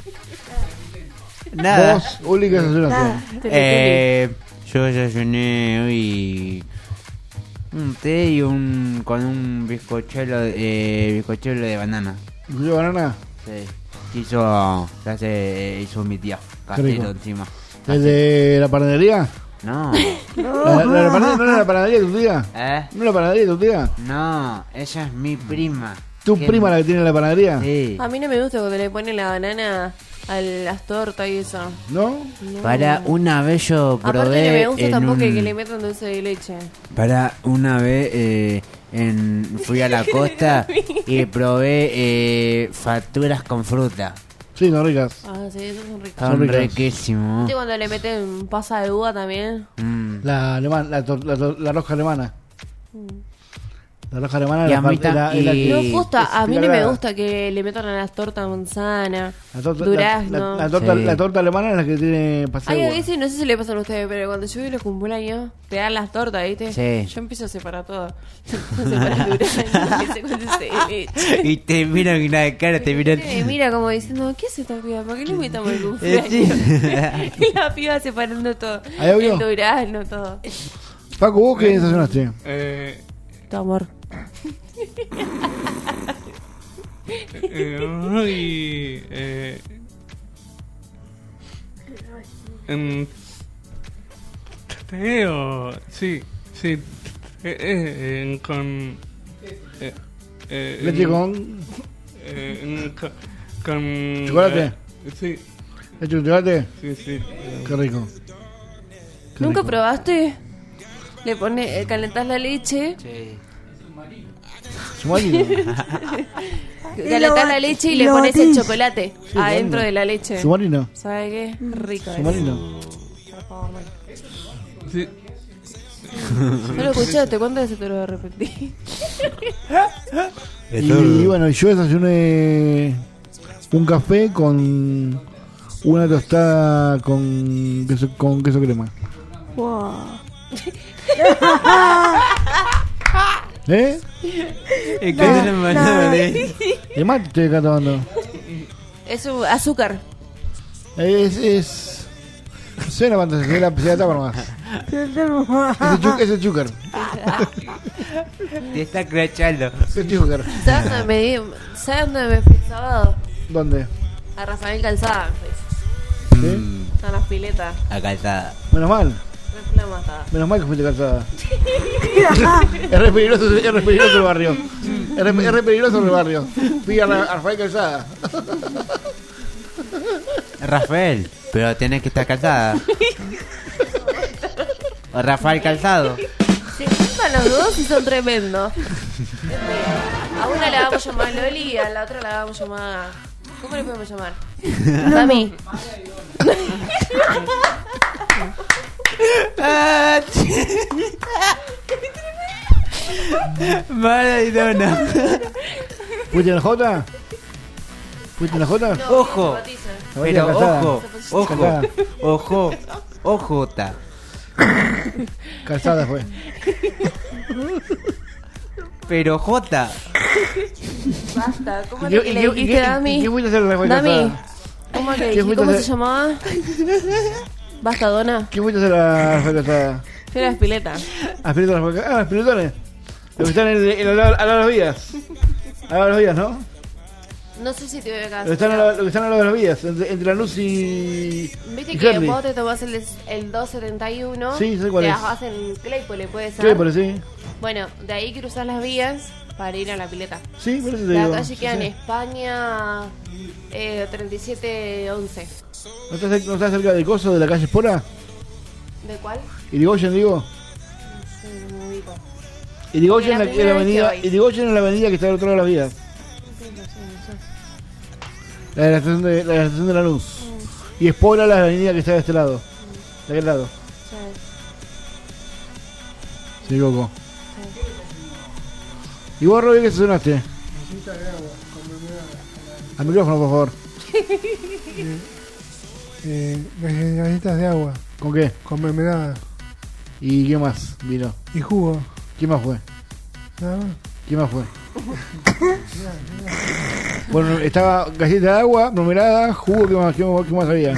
Nada. ¿Vos, Uli, qué estacionaste? Yo desayuné hoy un té y con un bizcochuelo de banana. ¿De banana? Sí. Hizo mi tía. Casero rico. encima. ¿Desde la panadería? No. ¿No era la panadería de tu tía? ¿Eh? ¿No es la panadería de tu tía? No, ella es mi prima. ¿Tu ¿Qué? prima la que tiene la panadería? Sí. A mí no me gusta cuando le ponen la banana a las tortas y eso. ¿No? Para una vez yo probé. Aparte no me gusta en tampoco un- que le metan dulce de leche. Para una vez fui a la costa y probé facturas con fruta. Sí, son ricas. Ah, sí, esos son ricos. Son ricas. riquísimos. ¿Viste cuando le meten pasa de uva también? La roja alemana. La roja alemana Y es a mí No gusta, a mí no me sagrada. gusta que le metan a las tortas manzana, La torta, durazno. la torta alemana es la que tiene paseo. Ay, a veces no sé si le pasan a ustedes, pero cuando yo voy a los cumpleaños, te dan las tortas, ¿viste? Sí. Yo empiezo a separar todo. Separar el durazno, empiezo con dulce de leche. Y te miran con la cara, te miran. Me mira como diciendo, ¿qué hace esta piba? ¿Por qué le invitamos el cumpleaños? Y la piba separando todo. ¿Hay audio? El durazno, todo. Paco, ¿vos qué estacionaste? Tu amor. Hoy en Teo, sí, con Leche con con chocolate. Sí, ¿Leche con chocolate? sí. Qué rico. Qué ¿Nunca rico. probaste? Le pones, calentás la leche, Sí. Submarino. calentás la leche y le lo pones el batís. chocolate Sí, adentro bueno. de la leche. Submarino. ¿Sabes qué? Rico es. Submarino. Sí. No lo escuchaste, ¿cuántas veces te lo repetí? Y bueno, yo desayuné un café con una tostada con queso crema. Wow. ¿Eh? ¿Y qué te lo mandó, ¿Qué más te estoy acá tomando? Es azúcar. Es suena cuando se la tapa nomás. Ese es chúcar. Te está crachando. Es chúcar. ¿Sabes dónde me fui el sábado? ¿Dónde? A Rafael Calzada. ¿Sí? A las piletas. A calzada. Menos mal. Me fui la matada. Menos mal que fuiste calzada. Es re peligroso el barrio. Es re peligroso el barrio. Fui a Rafael Calzada. Rafael, pero tenés que estar calzada. O Rafael Calzado. Se juntan los dos y son tremendos. A una la vamos a llamar Loli y a la otra la vamos a llamar... ¿Cómo le podemos llamar? Dami. Maradona. ¿Fuiste en la Jota? ¿Fuiste en la Jota? No, Ojo. se batiza. Pero Calzada. ojo, ojota. Calzada fue. Pero Jota. Basta. ¿Cómo ¿Y le qué- le y dijiste qué- Dami? y qué fuiste a hacer Rafael Dami. Calzada? ¿Cómo le ¿Qué dijiste? fuiste ¿Cómo a se hacer? llamaba? Basta, Dona. ¿Qué fuiste a hacer a la casada? Fui a las piletas. ¿Las piletones? Ah, las piletones. Los que están al lado de las vías. Al lado de las vías, ¿no? No sé si te voy a Los que están al lado de las vías, entre Lanús y... Viste y que Herli. vos te tomás el 271. Sí, sé cuál te es. vas en Claypole, puede ser. Claypole, sí. Bueno, de ahí cruzás las vías para ir a la pileta. Sí, por eso te La digo. calle queda Sí, en sí. España 3711. ¿No estás cerca del coso de la calle Espora? ¿De cuál? Irigoyen, digo. No sé, no me ubico. Irigoyen La es la primera vez avenida, que voy. Irigoyen es la avenida que está al otro lado de las vías. La de la estación de Lanús. Y Espora la avenida que está de este lado. De aquel lado. Sí, Coco. ¿Y vos, Robbie, qué sonaste? Al micrófono, por favor. Galletitas de agua. ¿Con qué? Con mermelada. ¿Y qué más vino? Y jugo. ¿Quién más fue? Nada más. ¿Quién más fue? Bueno, estaba galleta de agua, mermelada, jugo, ¿qué más había?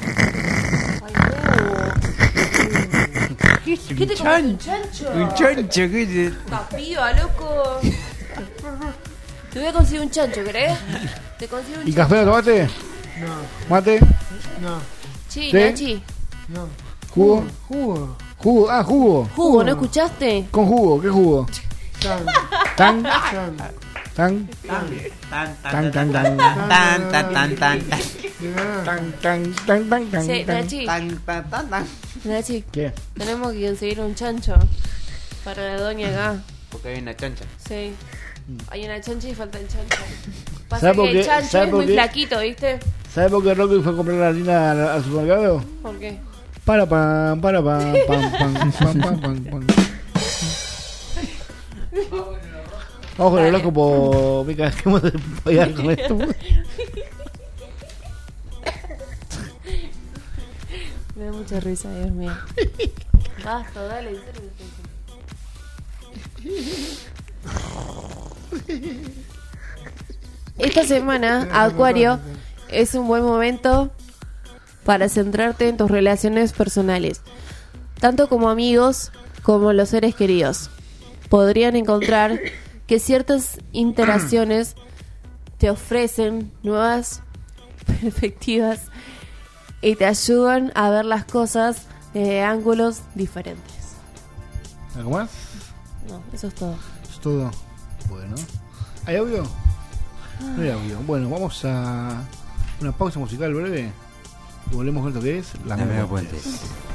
¿Qué te comes? ¿Un chancho? Un chancho, ¿qué te...? Esta piba, loco. Te voy a conseguir un chancho, ¿querés? Te consigo un ¿Y chancho. café no tomaste? No. ¿Mate? No. Sí, ¿Té? Nachi. No. ¿Jugo? Jugo. ¿Jugo? Ah, jugo. Jugo, ¿no escuchaste? ¿Con jugo? ¿Qué jugo? Tan. ¿Tan? Tan. ¿Tan? Tan, tan, tan, tan, tan, tan, tan, tan. Tan. Sí, Nachi. Tan, tan, tan, tan. Nachi, ¿Qué? tenemos que conseguir un chancho para la doña acá. Porque hay una chancha. Sí. Hay una chancha y falta el chancho. Pasa ¿Sabe por que qué? el chancho ¿Sabe es por muy qué? flaquito, ¿viste? ¿Sabes por qué Rocky fue a comprar la harina al supermercado? ¿Por qué? Para pam, pam. Vamos con el loco por Mica, dejemos de pegar con esto. Me da mucha risa, Dios mío. Basta, dale. Esta semana, Acuario, es un buen momento para centrarte en tus relaciones personales, tanto como amigos como los seres queridos. Podrían encontrar que ciertas interacciones te ofrecen nuevas perspectivas y te ayudan a ver las cosas desde ángulos diferentes. ¿Algo más? No, eso es todo. Es todo. Bueno. ¿Hay audio? No hay audio. Bueno, vamos a una pausa musical breve y volvemos con esto que es La Mega Puentes.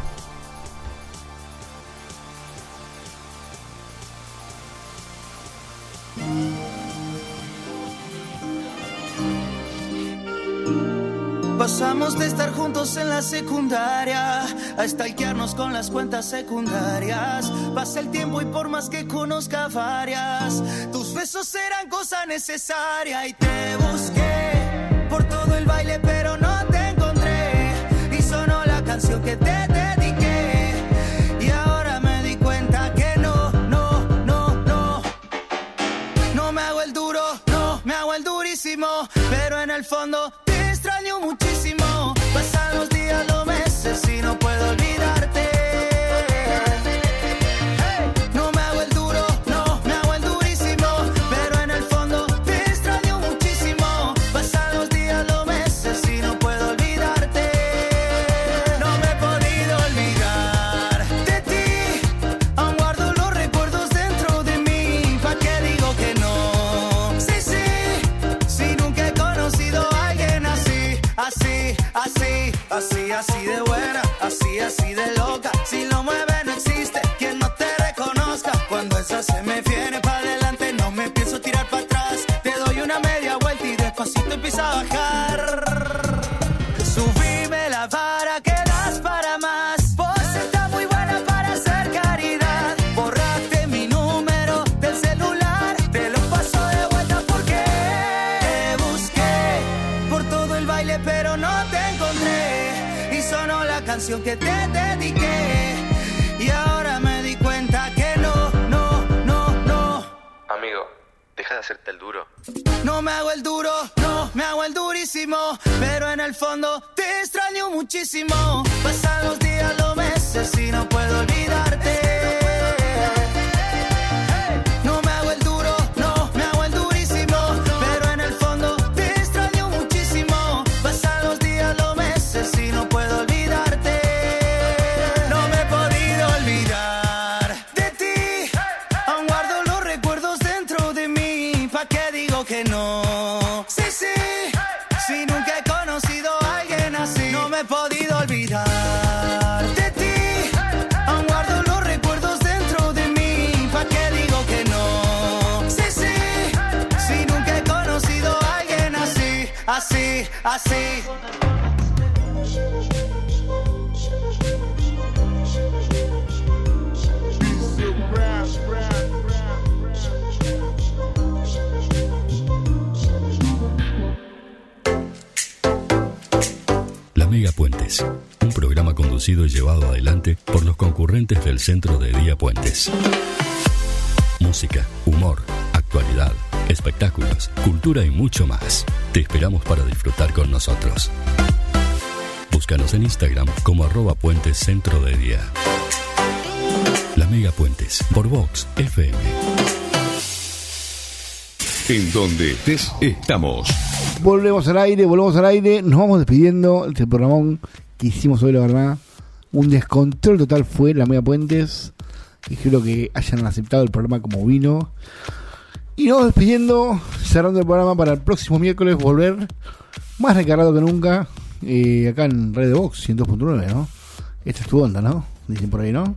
Pasamos de estar juntos en la secundaria a stalkearnos con las cuentas secundarias. Pasa el tiempo y por más que conozca varias, tus besos eran cosa necesaria. Y te busqué por todo el baile pero no te encontré. Y sonó la canción que te dediqué. Y ahora me di cuenta que no me hago el duro, no me hago el durísimo. Pero en el fondo te extraño muchísimo. Pasan los días, los meses y no puedo olvidarte. Hey, no me hago el duro, no me hago el durísimo. Pero en el fondo te extraño muchísimo. Pasan los días, los meses y no puedo olvidarte. No me he podido olvidar de ti. Aún guardo los recuerdos dentro de mí. ¿Pa' qué digo que no? Sí, si nunca he conocido a alguien así, así de buena, así de loca. Si lo mueve no existe quien no te reconozca. Cuando esa se me viene para adelante no me pienso tirar para atrás. Te doy una media vuelta y despacito empieza a bajar. Subime la vara que das para más. Vos estás muy buena para hacer caridad. Borraste mi número del celular, te lo paso de vuelta porque te busqué por todo el baile pero no te encontré. Y sonó la canción que te dediqué. Y ahora me di cuenta que no. Amigo, Deja de hacerte el duro. No me hago el duro, no me hago el durísimo, pero en el fondo te extraño muchísimo. Pasan los días, los meses y no puedo olvidarte. No me hago el duro, no me hago el durísimo, pero en el fondo te extraño muchísimo. Pasan los días, los meses y no puedo olvidarte. No me he podido olvidar de ti, aún guardo los recuerdos dentro de mí. ¿Pa' qué digo que no? Sí, sí, si nunca he conocido a alguien así. No me he podido olvidar de ti, aún guardo los recuerdos dentro de mí. ¿Pa' qué digo que no? Sí, sí, si nunca he conocido a alguien así, así, así. La Mega Puentes, un programa conducido y llevado adelante por los concurrentes del Centro de Día Puentes. Música, humor, actualidad, espectáculos, cultura y mucho más. Te esperamos para disfrutar con nosotros. Búscanos en Instagram como @Puentes Centro de Día. La Mega Puentes, por Vox FM. En donde estés, estamos. Volvemos al aire, nos vamos despidiendo. Este programón que hicimos hoy, la verdad, un descontrol total fue la Mega Puentes. Espero que hayan aceptado el programa como vino. Y nos vamos despidiendo, cerrando el programa para el próximo miércoles volver más recargado que nunca, acá en Radio Vox 102.9, ¿no? Esta es tu onda, ¿no? Dicen por ahí, ¿no?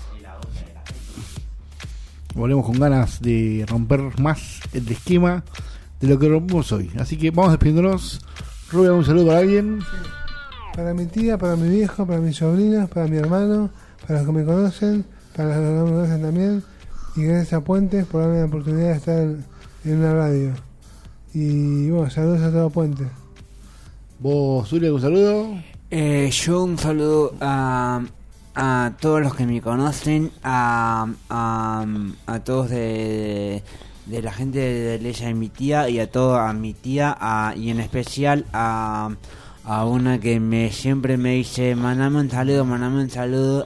Volvemos con ganas de romper más el esquema de lo que rompimos hoy. Así que vamos despidiéndonos. Rubia, un saludo para alguien. Para mi tía, para mi viejo, para mis sobrinos, para mi hermano, para los que me conocen, para los que no me conocen también. Y gracias a Puentes por darme la oportunidad de estar en una radio. Y bueno, saludos a todo Puentes. ¿Vos, Zulia, un saludo? Yo un saludo a todos los que me conocen, a todos de la gente de Leia y mi tía, y a toda a mi tía, y en especial a una que siempre me dice mandame un saludo,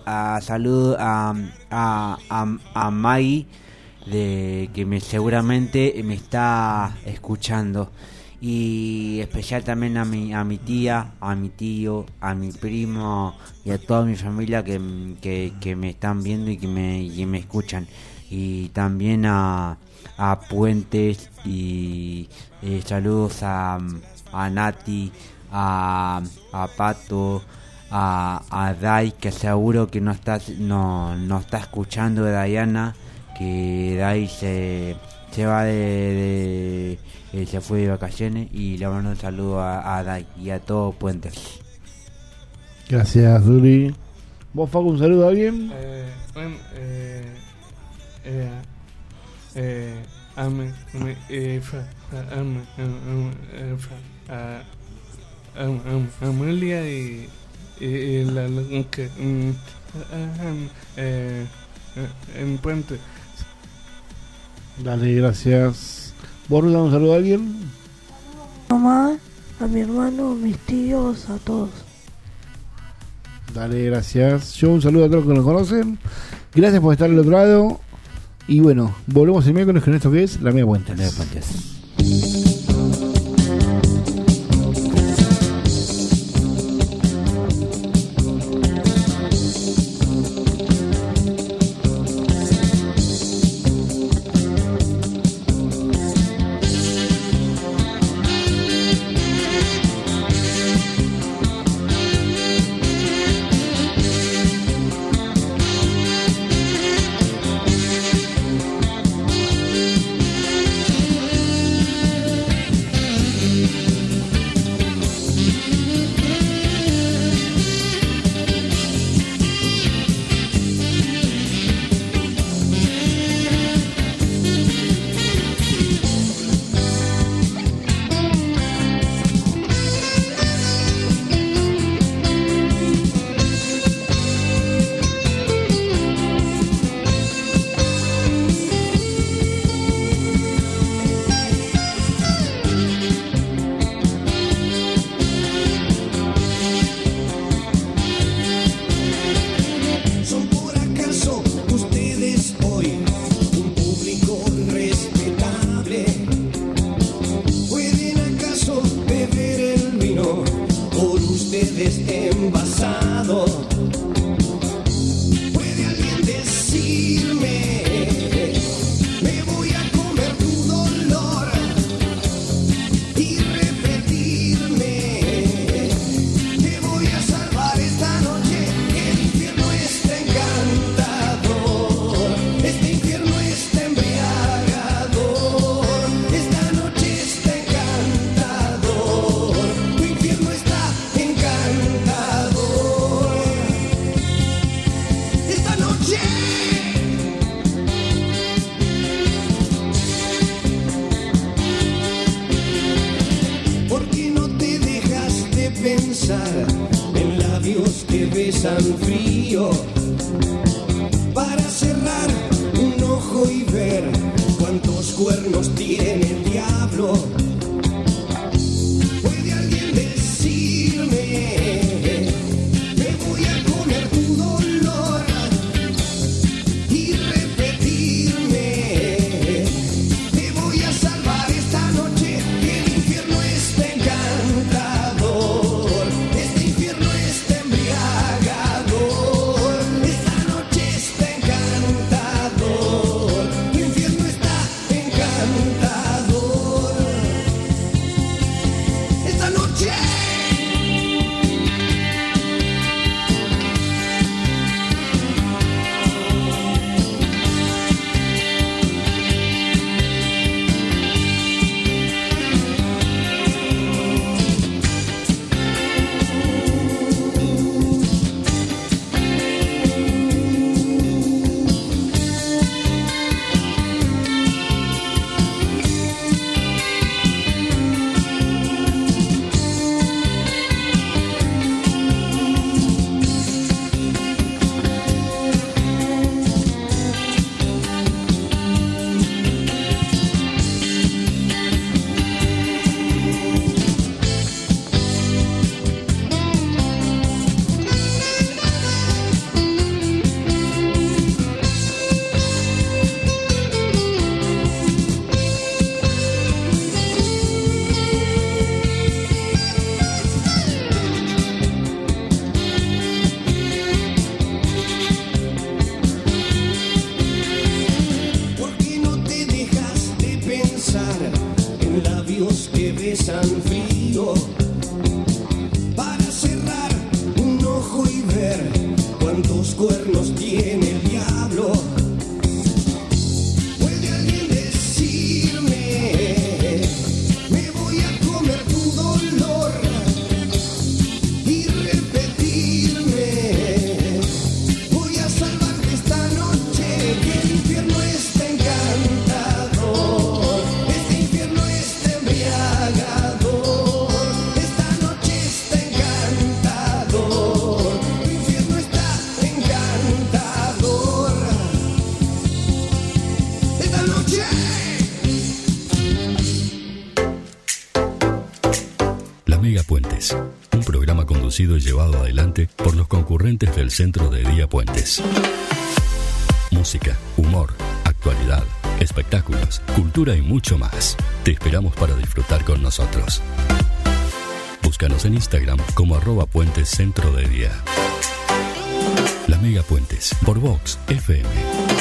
a Maggie, que seguramente me está escuchando. Y especial también a mi tía, a mi tío, a mi primo y a toda mi familia que me están viendo y que me escuchan. Y también a Puentes, y saludos a Nati, a Pato, a Dai, que seguro que no está escuchando, de Diana, que Dai se va se fue de vacaciones, y le mando un saludo a Dai y a todos Puentes. Gracias, Duri. ¿Vos, Facu, un saludo a alguien? Amelia y la que en Puente. Dale, gracias. ¿Vos, Ruda, un saludo a alguien? Mamá, a mi hermano, a mis tíos, a todos. Dale, gracias. Yo un saludo a todos los que nos conocen. Gracias por estar al otro lado. Y bueno, volvemos el miércoles con esto que es La Mega Puentes. La Mega Puentes. pensar en labios que besan frío, para cerrar un ojo y ver cuántos cuernos tiene el diablo. ¿Puede alguien decirme? Me voy a comer tu dolor y repetirme. Te voy a salvar esta noche, que el infierno está encantador. Este infierno está embriagador. Esta noche está encantador. Tu infierno está encantador. Esta noche. ¿Por qué no te dejas de pensar en labios que besan frío, para cerrar un ojo y ver cuántos cuernos tiene el diablo? ¿Puede alguien decirme? Me voy a comer tu dolor y repetirme. Voy a salvarte esta noche, que el infierno está encantador. Este infierno está embriagador. Esta noche está encantador. Tu infierno está encantador. Esta noche. La Mega Puentes, un programa conducido y llevado adelante por los concurrentes del Centro de Día Puentes. Música, humor, actualidad, espectáculos, cultura y mucho más. Te esperamos para disfrutar con nosotros. Búscanos en Instagram como @puentes centro de día. La Mega Puentes por Vox FM.